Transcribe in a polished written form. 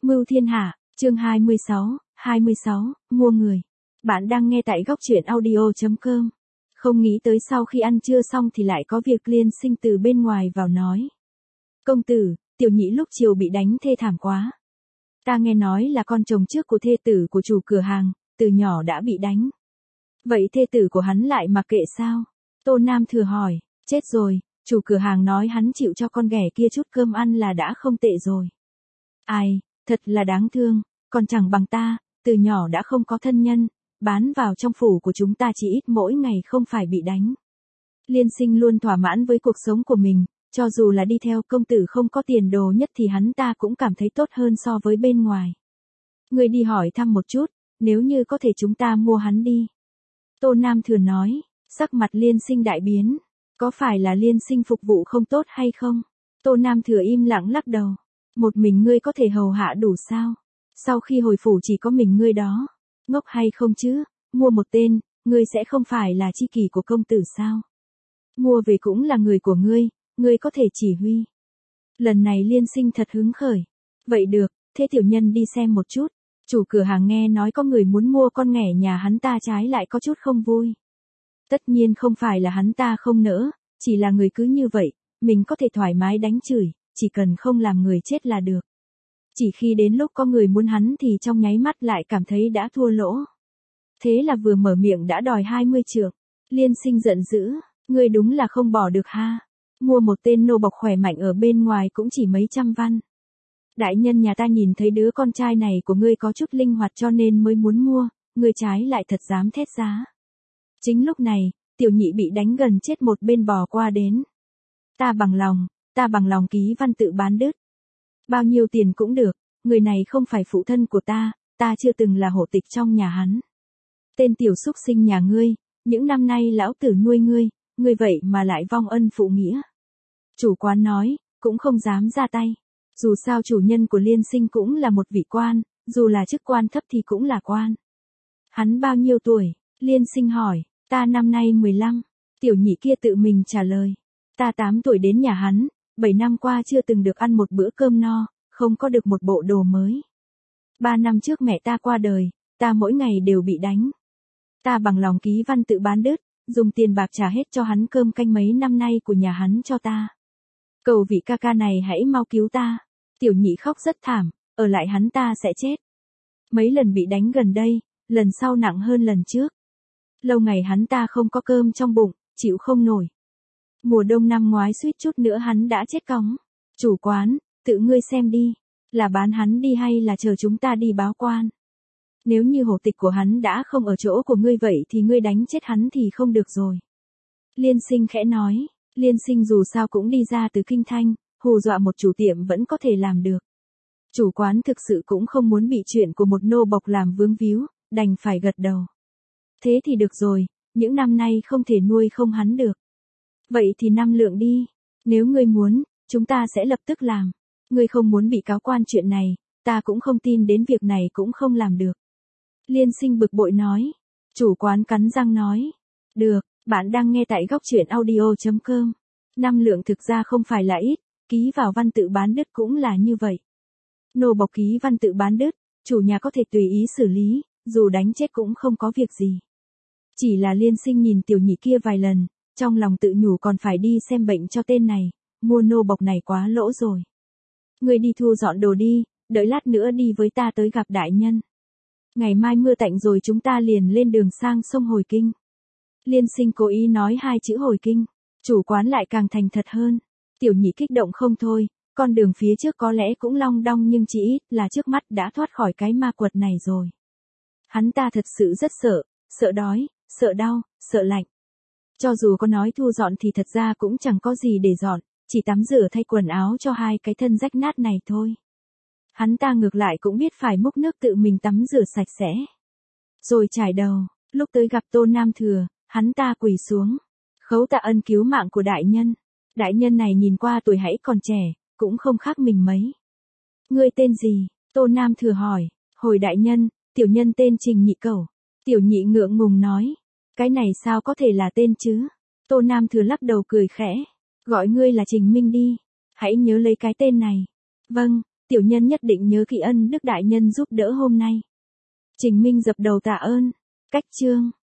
Mưu Thiên Hạ, chương 26, mua người. Bạn đang nghe tại góc truyện audio.com. Không nghĩ tới sau khi ăn trưa xong thì lại có việc Liên Sinh từ bên ngoài vào nói. Công tử, tiểu nhị lúc chiều bị đánh thê thảm quá. Ta nghe nói là con chồng trước của thê tử của chủ cửa hàng, từ nhỏ đã bị đánh. Vậy thê tử của hắn lại mặc kệ sao? Tô Nam Thừa hỏi, chết rồi, chủ cửa hàng nói hắn chịu cho con ghẻ kia chút cơm ăn là đã không tệ rồi. Ai, thật là đáng thương, còn chẳng bằng ta, từ nhỏ đã không có thân nhân, bán vào trong phủ của chúng ta chỉ ít mỗi ngày không phải bị đánh. Liên Sinh luôn thỏa mãn với cuộc sống của mình, cho dù là đi theo công tử không có tiền đồ nhất thì hắn ta cũng cảm thấy tốt hơn so với bên ngoài. Người đi hỏi thăm một chút, nếu như có thể chúng ta mua hắn đi. Tô Nam Thừa nói, sắc mặt Liên Sinh đại biến, có phải là Liên Sinh phục vụ không tốt hay không? Tô Nam Thừa im lặng lắc đầu, một mình ngươi có thể hầu hạ đủ sao? Sau khi hồi phủ chỉ có mình ngươi đó, ngốc hay không chứ, mua một tên, ngươi sẽ không phải là tri kỷ của công tử sao? Mua về cũng là người của ngươi có thể chỉ huy. Lần này Liên Sinh thật hứng khởi. Vậy được, thế tiểu nhân đi xem một chút. Chủ cửa hàng nghe nói có người muốn mua con nghẻ nhà hắn ta trái lại có chút không vui. Tất nhiên không phải là hắn ta không nỡ, chỉ là người cứ như vậy, mình có thể thoải mái đánh chửi, chỉ cần không làm người chết là được. Chỉ khi đến lúc có người muốn hắn thì trong nháy mắt lại cảm thấy đã thua lỗ. Thế là vừa mở miệng đã đòi 20 trượng. Liên Sinh giận dữ, ngươi đúng là không bỏ được ha. Mua một tên nô bộc khỏe mạnh ở bên ngoài cũng chỉ mấy trăm văn. Đại nhân nhà ta nhìn thấy đứa con trai này của ngươi có chút linh hoạt cho nên mới muốn mua, ngươi trái lại thật dám thét giá. Chính lúc này, tiểu nhị bị đánh gần chết một bên bò qua đến. Ta bằng lòng ký văn tự bán đứt. Bao nhiêu tiền cũng được, người này không phải phụ thân của ta chưa từng là hộ tịch trong nhà hắn. Tên tiểu súc sinh nhà ngươi, những năm nay lão tử nuôi ngươi vậy mà lại vong ân phụ nghĩa. Chủ quán nói, cũng không dám ra tay. Dù sao chủ nhân của Liên Sinh cũng là một vị quan, dù là chức quan thấp thì cũng là quan. Hắn bao nhiêu tuổi? Liên Sinh hỏi, ta năm nay 15. Tiểu nhị kia tự mình trả lời, ta 8 tuổi đến nhà hắn, 7 năm qua chưa từng được ăn một bữa cơm no, không có được một bộ đồ mới. 3 năm trước mẹ ta qua đời, ta mỗi ngày đều bị đánh. Ta bằng lòng ký văn tự bán đứt, dùng tiền bạc trả hết cho hắn cơm canh mấy năm nay của nhà hắn cho ta. Cầu vị ca ca này hãy mau cứu ta. Tiểu nhị khóc rất thảm, ở lại hắn ta sẽ chết. Mấy lần bị đánh gần đây, lần sau nặng hơn lần trước. Lâu ngày hắn ta không có cơm trong bụng, chịu không nổi. Mùa đông năm ngoái suýt chút nữa hắn đã chết cóng. Chủ quán, tự ngươi xem đi, là bán hắn đi hay là chờ chúng ta đi báo quan. Nếu như hộ tịch của hắn đã không ở chỗ của ngươi vậy thì ngươi đánh chết hắn thì không được rồi. Liên Sinh khẽ nói, Liên Sinh dù sao cũng đi ra từ Kinh Thanh, hù dọa một chủ tiệm vẫn có thể làm được. Chủ quán thực sự cũng không muốn bị chuyện của một nô bộc làm vướng víu, đành phải gật đầu. Thế thì được rồi, những năm nay không thể nuôi không hắn được. Vậy thì 5 lượng đi, nếu ngươi muốn, chúng ta sẽ lập tức làm. Ngươi không muốn bị cáo quan chuyện này, ta cũng không tin đến việc này cũng không làm được. Liên Sinh bực bội nói. Chủ quán cắn răng nói. Được, bạn đang nghe tại góc truyện audio.com. 5 lượng thực ra không phải là ít, ký vào văn tự bán đứt cũng là như vậy. Nô bộc ký văn tự bán đứt, chủ nhà có thể tùy ý xử lý, dù đánh chết cũng không có việc gì. Chỉ là Liên Sinh nhìn tiểu nhị kia vài lần, trong lòng tự nhủ còn phải đi xem bệnh cho tên này, mua nô bộc này quá lỗ rồi. Ngươi đi thu dọn đồ đi, đợi lát nữa đi với ta tới gặp đại nhân. Ngày mai mưa tạnh rồi chúng ta liền lên đường sang sông Hồi Kinh. Liên Sinh cố ý nói 2 chữ Hồi Kinh, chủ quán lại càng thành thật hơn. Tiểu nhị kích động không thôi, con đường phía trước có lẽ cũng long đong nhưng chỉ ít là trước mắt đã thoát khỏi cái ma quật này rồi. Hắn ta thật sự rất sợ đói, sợ đau, sợ lạnh. Cho dù có nói thu dọn thì thật ra cũng chẳng có gì để dọn, chỉ tắm rửa thay quần áo cho 2 cái thân rách nát này thôi. Hắn ta ngược lại cũng biết phải múc nước tự mình tắm rửa sạch sẽ. Rồi chải đầu, lúc tới gặp Tô Nam Thừa, hắn ta quỳ xuống. Khấu tạ ân cứu mạng của đại nhân. Đại nhân này nhìn qua tuổi hãy còn trẻ, cũng không khác mình mấy. Ngươi tên gì? Tô Nam Thừa hỏi. Hồi đại nhân, tiểu nhân tên Trình Nhị Cẩu. Tiểu nhị ngượng ngùng nói. Cái này sao có thể là tên chứ? Tô Nam Thừa lắc đầu cười khẽ. Gọi ngươi là Trình Minh đi. Hãy nhớ lấy cái tên này. Vâng, Tiểu nhân nhất định nhớ kỹ ân đức đại nhân giúp đỡ hôm nay. Trình Minh dập đầu tạ ơn. Cách chương.